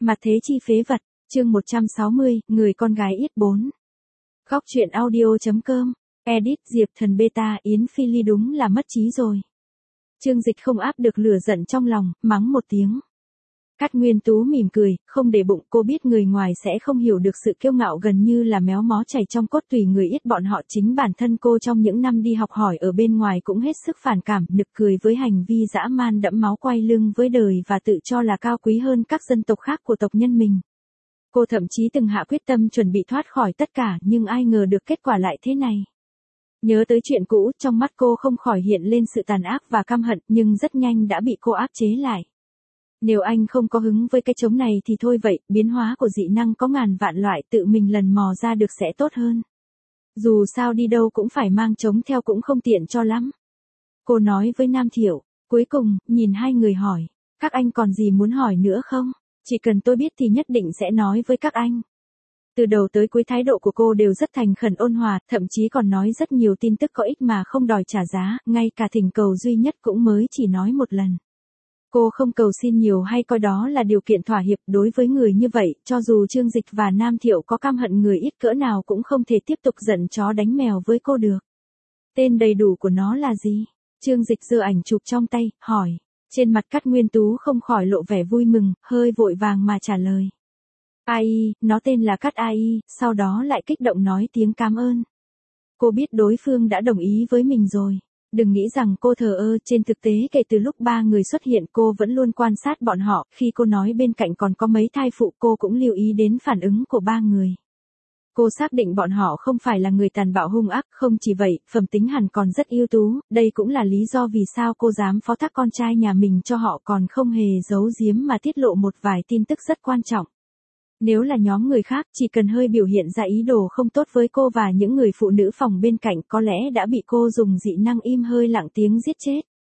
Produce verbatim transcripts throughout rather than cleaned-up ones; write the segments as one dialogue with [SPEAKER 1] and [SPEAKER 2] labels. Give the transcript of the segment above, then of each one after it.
[SPEAKER 1] Mặt thế chi phế vật, chương một trăm sáu mươi, người con gái yết bốn. Góc truyện audio.com, edit Diệp Thần beta Yến Phi Ly đúng là mất trí rồi. Trương Dịch không áp được lửa giận trong lòng, mắng một tiếng. Cát Nguyên Tú mỉm cười, không để bụng, cô biết người ngoài sẽ không hiểu được sự kiêu ngạo gần như là méo mó chảy trong cốt tủy người yết bọn họ. Chính bản thân cô trong những năm đi học hỏi ở bên ngoài cũng hết sức phản cảm, nực cười với hành vi dã man đẫm máu quay lưng với đời và tự cho là cao quý hơn các dân tộc khác của tộc nhân mình. Cô thậm chí từng hạ quyết tâm chuẩn bị thoát khỏi tất cả, nhưng ai ngờ được kết quả lại thế này. Nhớ tới chuyện cũ, trong mắt cô không khỏi hiện lên sự tàn ác và căm hận, nhưng rất nhanh đã bị cô áp chế lại. Nếu anh không có hứng với cái trống này thì thôi vậy, biến hóa của dị năng có ngàn vạn loại, tự mình lần mò ra được sẽ tốt hơn. Dù sao đi đâu cũng phải mang trống theo cũng không tiện cho lắm. Cô nói với Nam Thiệu, cuối cùng, nhìn hai người hỏi, các anh còn gì muốn hỏi nữa không? Chỉ cần tôi biết thì nhất định sẽ nói với các anh. Từ đầu tới cuối thái độ của cô đều rất thành khẩn ôn hòa, thậm chí còn nói rất nhiều tin tức có ích mà không đòi trả giá, ngay cả thỉnh cầu duy nhất cũng mới chỉ nói một lần. Cô không cầu xin nhiều hay coi đó là điều kiện thỏa hiệp. Đối với người như vậy, cho dù Trương Dịch và Nam Thiệu có căm hận người ít cỡ nào cũng không thể tiếp tục giận chó đánh mèo với cô được. Tên đầy đủ của nó là gì? Trương Dịch giơ ảnh chụp trong tay, hỏi. Trên mặt Cát Nguyên Tú không khỏi lộ vẻ vui mừng, hơi vội vàng mà trả lời. a i, nó tên là Cát a i, sau đó lại kích động nói tiếng cảm ơn. Cô biết đối phương đã đồng ý với mình rồi. Đừng nghĩ rằng cô thờ ơ, trên thực tế kể từ lúc ba người xuất hiện cô vẫn luôn quan sát bọn họ, khi cô nói bên cạnh còn có mấy thai phụ cô cũng lưu ý đến phản ứng của ba người. Cô xác định bọn họ không phải là người tàn bạo hung ác, không chỉ vậy, phẩm tính hẳn còn rất ưu tú, đây cũng là lý do vì sao cô dám phó thác con trai nhà mình cho họ còn không hề giấu giếm mà tiết lộ một vài tin tức rất quan trọng. Nếu là nhóm người khác, chỉ cần hơi biểu hiện ra ý đồ không tốt với cô và những người phụ nữ phòng bên cạnh có lẽ đã bị cô dùng dị năng im hơi lặng tiếng giết chết.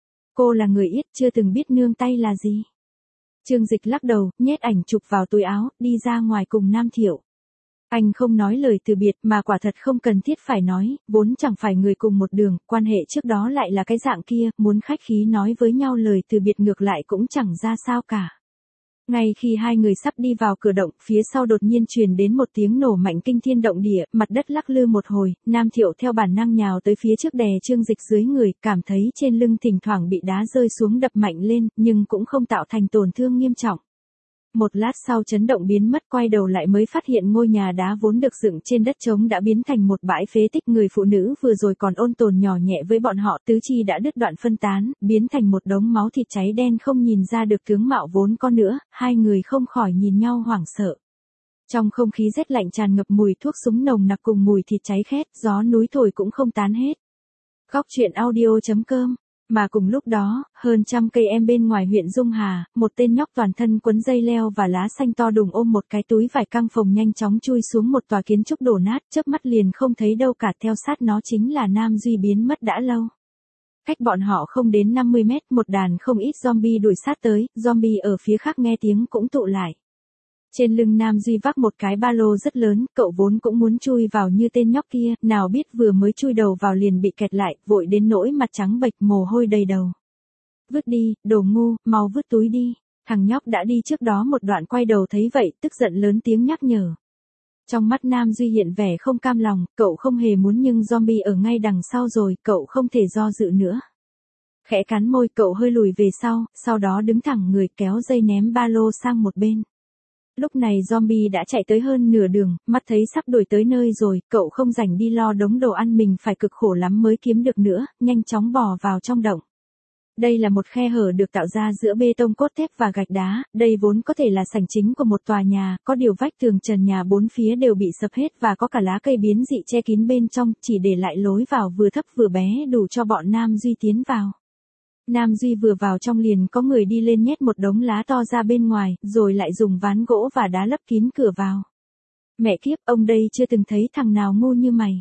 [SPEAKER 1] Cô là người ít, chưa từng biết nương tay là gì. Trương Dịch lắc đầu, nhét ảnh chụp vào túi áo, đi ra ngoài cùng Nam Thiệu. Anh không nói lời từ biệt mà quả thật không cần thiết phải nói, vốn chẳng phải người cùng một đường, quan hệ trước đó lại là cái dạng kia, muốn khách khí nói với nhau lời từ biệt ngược lại cũng chẳng ra sao cả. Ngay khi hai người sắp đi vào cửa động, phía sau đột nhiên truyền đến một tiếng nổ mạnh kinh thiên động địa, mặt đất lắc lư một hồi, Nam Thiệu theo bản năng nhào tới phía trước đè Trương Dịch dưới người, cảm thấy trên lưng thỉnh thoảng bị đá rơi xuống đập mạnh lên, nhưng cũng không tạo thành tổn thương nghiêm trọng. Một lát sau chấn động biến mất, quay đầu lại mới phát hiện ngôi nhà đá vốn được dựng trên đất trống đã biến thành một bãi phế tích. Người phụ nữ vừa rồi còn ôn tồn nhỏ nhẹ với bọn họ, tứ chi đã đứt đoạn phân tán, biến thành một đống máu thịt cháy đen không nhìn ra được tướng mạo vốn có nữa, hai người không khỏi nhìn nhau hoảng sợ. Trong không khí rét lạnh tràn ngập mùi thuốc súng nồng nặc cùng mùi thịt cháy khét, gió núi thổi cũng không tán hết. Góc truyện audio.com. Mà cùng lúc đó, hơn trăm cây em bên ngoài huyện Dung Hà, một tên nhóc toàn thân quấn dây leo và lá xanh to đùng ôm một cái túi vải căng phồng nhanh chóng chui xuống một tòa kiến trúc đổ nát, chớp mắt liền không thấy đâu cả, theo sát nó chính là Nam Duy biến mất đã lâu. Cách bọn họ không đến năm mươi mét, một đàn không ít zombie đuổi sát tới, zombie ở phía khác nghe tiếng cũng tụ lại. Trên lưng Nam Duy vác một cái ba lô rất lớn, cậu vốn cũng muốn chui vào như tên nhóc kia, nào biết vừa mới chui đầu vào liền bị kẹt lại, vội đến nỗi mặt trắng bệch mồ hôi đầy đầu. Vứt đi, đồ ngu, mau vứt túi đi. Thằng nhóc đã đi trước đó một đoạn quay đầu thấy vậy, tức giận lớn tiếng nhắc nhở. Trong mắt Nam Duy hiện vẻ không cam lòng, cậu không hề muốn nhưng zombie ở ngay đằng sau rồi, cậu không thể do dự nữa. Khẽ cắn môi cậu hơi lùi về sau, sau đó đứng thẳng người kéo dây ném ba lô sang một bên. Lúc này zombie đã chạy tới hơn nửa đường, mắt thấy sắp đuổi tới nơi rồi, cậu không rảnh đi lo đống đồ ăn mình phải cực khổ lắm mới kiếm được nữa, nhanh chóng bò vào trong động. Đây là một khe hở được tạo ra giữa bê tông cốt thép và gạch đá, đây vốn có thể là sảnh chính của một tòa nhà, có điều vách tường trần nhà bốn phía đều bị sập hết và có cả lá cây biến dị che kín bên trong, chỉ để lại lối vào vừa thấp vừa bé đủ cho bọn Nam Duy tiến vào. Nam Duy vừa vào trong liền có người đi lên nhét một đống lá to ra bên ngoài, rồi lại dùng ván gỗ và đá lấp kín cửa vào. Mẹ kiếp, ông đây chưa từng thấy thằng nào ngu như mày.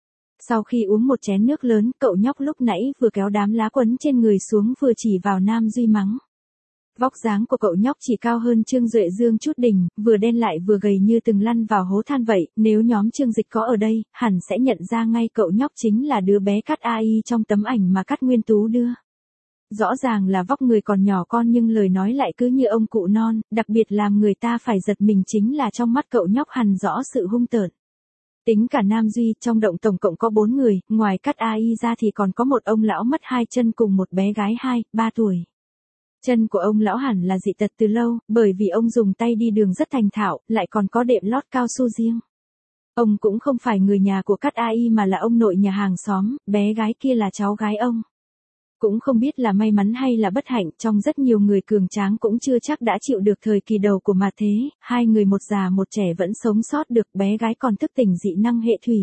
[SPEAKER 1] Sau khi uống một chén nước lớn, cậu nhóc lúc nãy vừa kéo đám lá quấn trên người xuống vừa chỉ vào Nam Duy mắng. Vóc dáng của cậu nhóc chỉ cao hơn Trương Duệ Dương chút đỉnh, vừa đen lại vừa gầy như từng lăn vào hố than vậy, nếu nhóm Trương Dịch có ở đây, hẳn sẽ nhận ra ngay cậu nhóc chính là đứa bé Cát a i trong tấm ảnh mà Cát Nguyên Tú đưa. Rõ ràng là vóc người còn nhỏ con nhưng lời nói lại cứ như ông cụ non, đặc biệt làm người ta phải giật mình chính là trong mắt cậu nhóc hằn rõ sự hung tợn. Tính cả Nam Duy, trong động tổng cộng có bốn người, ngoài Cát A I ra thì còn có một ông lão mất hai chân cùng một bé gái hai, ba tuổi. Chân của ông lão hẳn là dị tật từ lâu, bởi vì ông dùng tay đi đường rất thành thạo, lại còn có đệm lót cao su riêng. Ông cũng không phải người nhà của Cát A I mà là ông nội nhà hàng xóm, bé gái kia là cháu gái ông. Cũng không biết là may mắn hay là bất hạnh, trong rất nhiều người cường tráng cũng chưa chắc đã chịu được thời kỳ đầu của mà thế, hai người một già một trẻ vẫn sống sót được, bé gái còn thức tỉnh dị năng hệ thủy.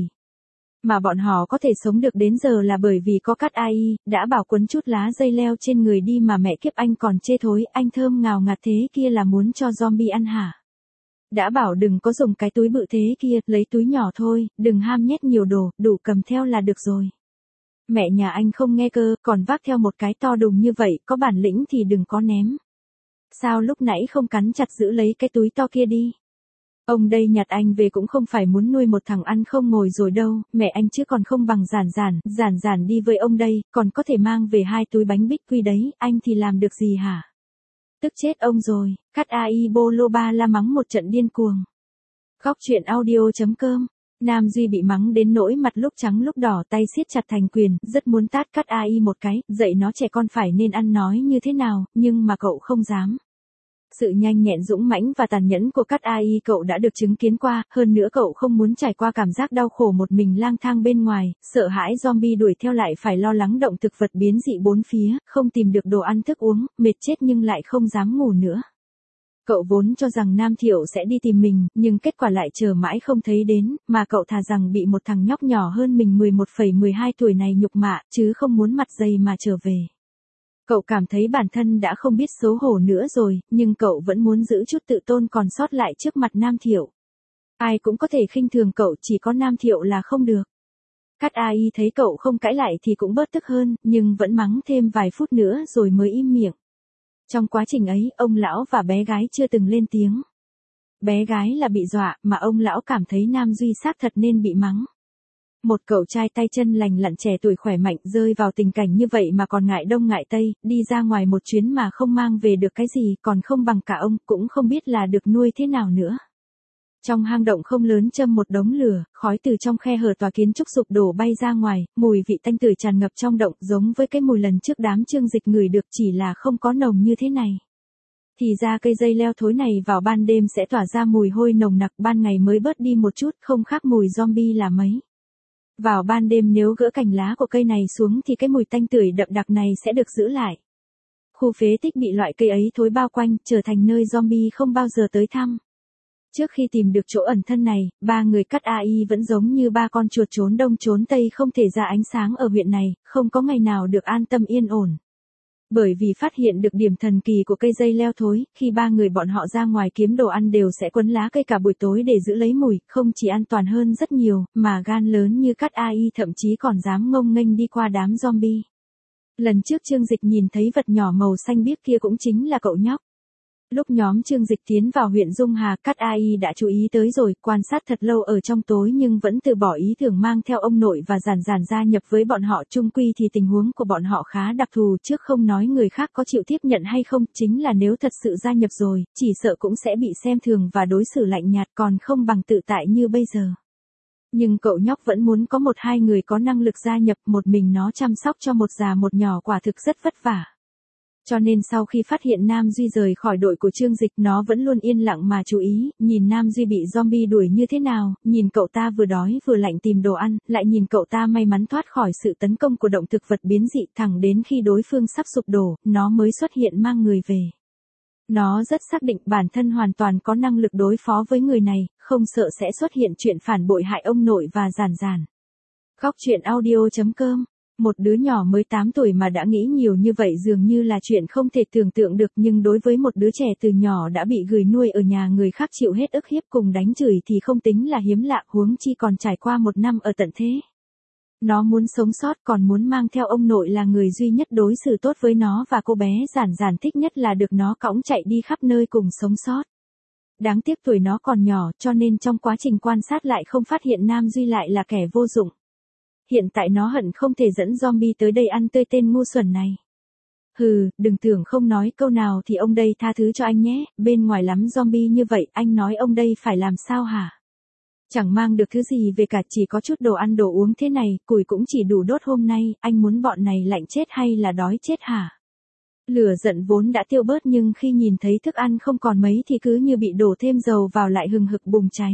[SPEAKER 1] Mà bọn họ có thể sống được đến giờ là bởi vì có Cát A I, đã bảo quấn chút lá dây leo trên người đi mà mẹ kiếp anh còn chê thối, anh thơm ngào ngạt thế kia là muốn cho zombie ăn hả? Đã bảo đừng có dùng cái túi bự thế kia, lấy túi nhỏ thôi, đừng ham nhét nhiều đồ, đủ cầm theo là được rồi. Mẹ nhà anh không nghe cơ, còn vác theo một cái to đùng như vậy, có bản lĩnh thì đừng có ném. Sao lúc nãy không cắn chặt giữ lấy cái túi to kia đi? Ông đây nhặt anh về cũng không phải muốn nuôi một thằng ăn không ngồi rồi đâu, mẹ anh chứ còn không bằng Giản Giản, Giản Giản đi với ông đây, còn có thể mang về hai túi bánh bích quy đấy, anh thì làm được gì hả? Tức chết ông rồi, Cát A I bô lô ba la mắng một trận điên cuồng. Góc truyện audio chấm com. Nam Duy bị mắng đến nỗi mặt lúc trắng lúc đỏ, tay siết chặt thành quyền, rất muốn tát Cát A I một cái, dạy nó trẻ con phải nên ăn nói như thế nào, nhưng mà cậu không dám. Sự nhanh nhẹn dũng mãnh và tàn nhẫn của Cát A I cậu đã được chứng kiến qua, hơn nữa cậu không muốn trải qua cảm giác đau khổ một mình lang thang bên ngoài, sợ hãi zombie đuổi theo lại phải lo lắng động thực vật biến dị bốn phía, không tìm được đồ ăn thức uống, mệt chết nhưng lại không dám ngủ nữa. Cậu vốn cho rằng Nam Thiệu sẽ đi tìm mình, nhưng kết quả lại chờ mãi không thấy đến, mà cậu thà rằng bị một thằng nhóc nhỏ hơn mình mười một phẩy mười hai tuổi này nhục mạ, chứ không muốn mặt dày mà trở về. Cậu cảm thấy bản thân đã không biết xấu hổ nữa rồi, nhưng cậu vẫn muốn giữ chút tự tôn còn sót lại trước mặt Nam Thiệu. Ai cũng có thể khinh thường cậu, chỉ có Nam Thiệu là không được. Cát A I thấy cậu không cãi lại thì cũng bớt tức hơn, nhưng vẫn mắng thêm vài phút nữa rồi mới im miệng. Trong quá trình ấy, ông lão và bé gái chưa từng lên tiếng. Bé gái là bị dọa, mà ông lão cảm thấy Nam Duy xác thật nên bị mắng. Một cậu trai tay chân lành lặn trẻ tuổi khỏe mạnh rơi vào tình cảnh như vậy mà còn ngại đông ngại tây, đi ra ngoài một chuyến mà không mang về được cái gì, còn không bằng cả ông, cũng không biết là được nuôi thế nào nữa. Trong hang động không lớn châm một đống lửa, khói từ trong khe hở tòa kiến trúc sụp đổ bay ra ngoài, mùi vị tanh tưởi tràn ngập trong động, giống với cái mùi lần trước đám Trương Dịch ngửi được, chỉ là không có nồng như thế này. Thì ra cây dây leo thối này vào ban đêm sẽ tỏa ra mùi hôi nồng nặc, ban ngày mới bớt đi một chút, không khác mùi zombie là mấy. Vào ban đêm nếu gỡ cành lá của cây này xuống thì cái mùi tanh tưởi đậm đặc này sẽ được giữ lại. Khu phế tích bị loại cây ấy thối bao quanh, trở thành nơi zombie không bao giờ tới thăm. Trước khi tìm được chỗ ẩn thân này, ba người Cát A I vẫn giống như ba con chuột trốn đông trốn tây không thể ra ánh sáng ở huyện này, không có ngày nào được an tâm yên ổn. Bởi vì phát hiện được điểm thần kỳ của cây dây leo thối, khi ba người bọn họ ra ngoài kiếm đồ ăn đều sẽ quấn lá cây cả buổi tối để giữ lấy mùi, không chỉ an toàn hơn rất nhiều, mà gan lớn như Cát A I thậm chí còn dám ngông nghênh đi qua đám zombie. Lần trước Trương Dịch nhìn thấy vật nhỏ màu xanh biếc kia cũng chính là cậu nhóc. Lúc nhóm Trương Dịch tiến vào huyện Dung Hà, Cát A I đã chú ý tới rồi, quan sát thật lâu ở trong tối nhưng vẫn từ bỏ ý tưởng mang theo ông nội và Giản Giản gia nhập với bọn họ. Chung quy thì tình huống của bọn họ khá đặc thù, trước không nói người khác có chịu tiếp nhận hay không, chính là nếu thật sự gia nhập rồi, chỉ sợ cũng sẽ bị xem thường và đối xử lạnh nhạt, còn không bằng tự tại như bây giờ. Nhưng cậu nhóc vẫn muốn có một hai người có năng lực gia nhập, một mình nó chăm sóc cho một già một nhỏ quả thực rất vất vả. Cho nên sau khi phát hiện Nam Duy rời khỏi đội của Trương Dịch, nó vẫn luôn yên lặng mà chú ý, nhìn Nam Duy bị zombie đuổi như thế nào, nhìn cậu ta vừa đói vừa lạnh tìm đồ ăn, lại nhìn cậu ta may mắn thoát khỏi sự tấn công của động thực vật biến dị, thẳng đến khi đối phương sắp sụp đổ, nó mới xuất hiện mang người về. Nó rất xác định bản thân hoàn toàn có năng lực đối phó với người này, không sợ sẽ xuất hiện chuyện phản bội hại ông nội và Giản Giản. Góc truyện audio chấm com. Một đứa nhỏ mới tám tuổi mà đã nghĩ nhiều như vậy dường như là chuyện không thể tưởng tượng được, nhưng đối với một đứa trẻ từ nhỏ đã bị gửi nuôi ở nhà người khác chịu hết ức hiếp cùng đánh chửi thì không tính là hiếm lạ, huống chi còn trải qua một năm ở tận thế. Nó muốn sống sót, còn muốn mang theo ông nội là người duy nhất đối xử tốt với nó, và cô bé Giản Giản thích nhất là được nó cõng chạy đi khắp nơi cùng sống sót. Đáng tiếc tuổi nó còn nhỏ, cho nên trong quá trình quan sát lại không phát hiện Nam Duy lại là kẻ vô dụng. Hiện tại nó hận không thể dẫn zombie tới đây ăn tươi tên ngu xuẩn này. Hừ, đừng tưởng không nói câu nào thì ông đây tha thứ cho anh nhé, bên ngoài lắm zombie như vậy, anh nói ông đây phải làm sao hả? Chẳng mang được thứ gì về cả, chỉ có chút đồ ăn đồ uống thế này, củi cũng chỉ đủ đốt hôm nay, anh muốn bọn này lạnh chết hay là đói chết hả? Lửa giận vốn đã tiêu bớt nhưng khi nhìn thấy thức ăn không còn mấy thì cứ như bị đổ thêm dầu vào lại hừng hực bùng cháy.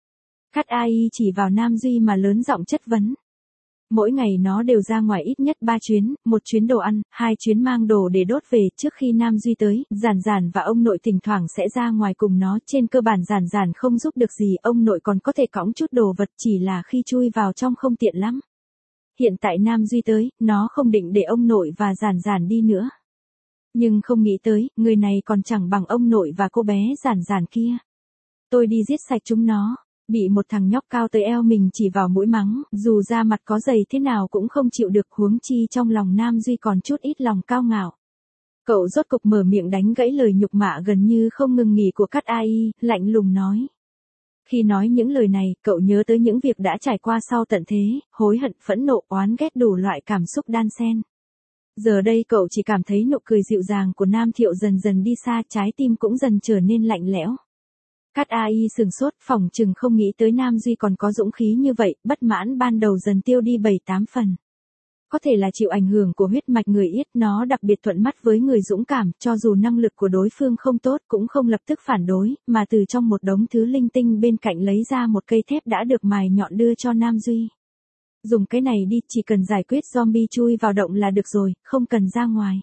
[SPEAKER 1] Cắt a i chỉ vào Nam Duy mà lớn giọng chất vấn. Mỗi ngày nó đều ra ngoài ít nhất ba chuyến, một chuyến đồ ăn, hai chuyến mang đồ để đốt về. Trước khi Nam Duy tới, Giản Giản và ông nội thỉnh thoảng sẽ ra ngoài cùng nó. Trên cơ bản Giản Giản không giúp được gì, ông nội còn có thể cõng chút đồ vật, chỉ là khi chui vào trong không tiện lắm. Hiện tại Nam Duy tới, nó không định để ông nội và Giản Giản đi nữa. Nhưng không nghĩ tới, người này còn chẳng bằng ông nội và cô bé Giản Giản kia. Tôi đi giết sạch chúng nó. Bị một thằng nhóc cao tới eo mình chỉ vào mũi mắng, dù da mặt có dày thế nào cũng không chịu được, huống chi trong lòng Nam Duy còn chút ít lòng cao ngạo. Cậu rốt cục mở miệng đánh gãy lời nhục mạ gần như không ngừng nghỉ của Cắt a i, lạnh lùng nói. Khi nói những lời này, cậu nhớ tới những việc đã trải qua sau tận thế, hối hận, phẫn nộ, oán ghét đủ loại cảm xúc đan xen. Giờ đây cậu chỉ cảm thấy nụ cười dịu dàng của Nam Thiệu dần dần đi xa, trái tim cũng dần trở nên lạnh lẽo. Cắt a i sừng sốt, phỏng chừng không nghĩ tới Nam Duy còn có dũng khí như vậy, bất mãn ban đầu dần tiêu đi bảy tám phần. Có thể là chịu ảnh hưởng của huyết mạch người Yết, nó đặc biệt thuận mắt với người dũng cảm, cho dù năng lực của đối phương không tốt cũng không lập tức phản đối, mà từ trong một đống thứ linh tinh bên cạnh lấy ra một cây thép đã được mài nhọn đưa cho Nam Duy. Dùng cái này đi, chỉ cần giải quyết zombie chui vào động là được rồi, không cần ra ngoài.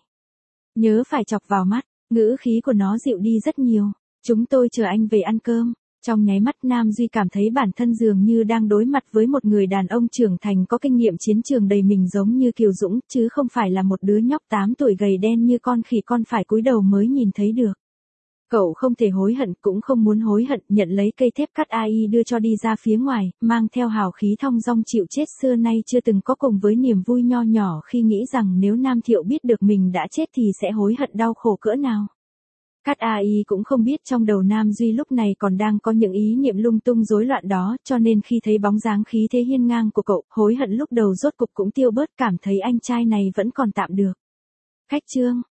[SPEAKER 1] Nhớ phải chọc vào mắt, ngữ khí của nó dịu đi rất nhiều. Chúng tôi chờ anh về ăn cơm. Trong nháy mắt Nam Duy cảm thấy bản thân dường như đang đối mặt với một người đàn ông trưởng thành có kinh nghiệm chiến trường đầy mình, giống như Kiều Dũng, chứ không phải là một đứa nhóc tám tuổi gầy đen như con khỉ con phải cúi đầu mới nhìn thấy được. Cậu không thể hối hận, cũng không muốn hối hận, nhận lấy cây thép Cắt a i đưa cho đi ra phía ngoài, mang theo hào khí thong dong chịu chết xưa nay chưa từng có, cùng với niềm vui nho nhỏ khi nghĩ rằng nếu Nam Thiệu biết được mình đã chết thì sẽ hối hận đau khổ cỡ nào. Cắt a i cũng không biết trong đầu Nam Duy lúc này còn đang có những ý niệm lung tung rối loạn đó, cho nên khi thấy bóng dáng khí thế hiên ngang của cậu, hối hận lúc đầu rốt cục cũng tiêu bớt, cảm thấy anh trai này vẫn còn tạm được. Khách trương,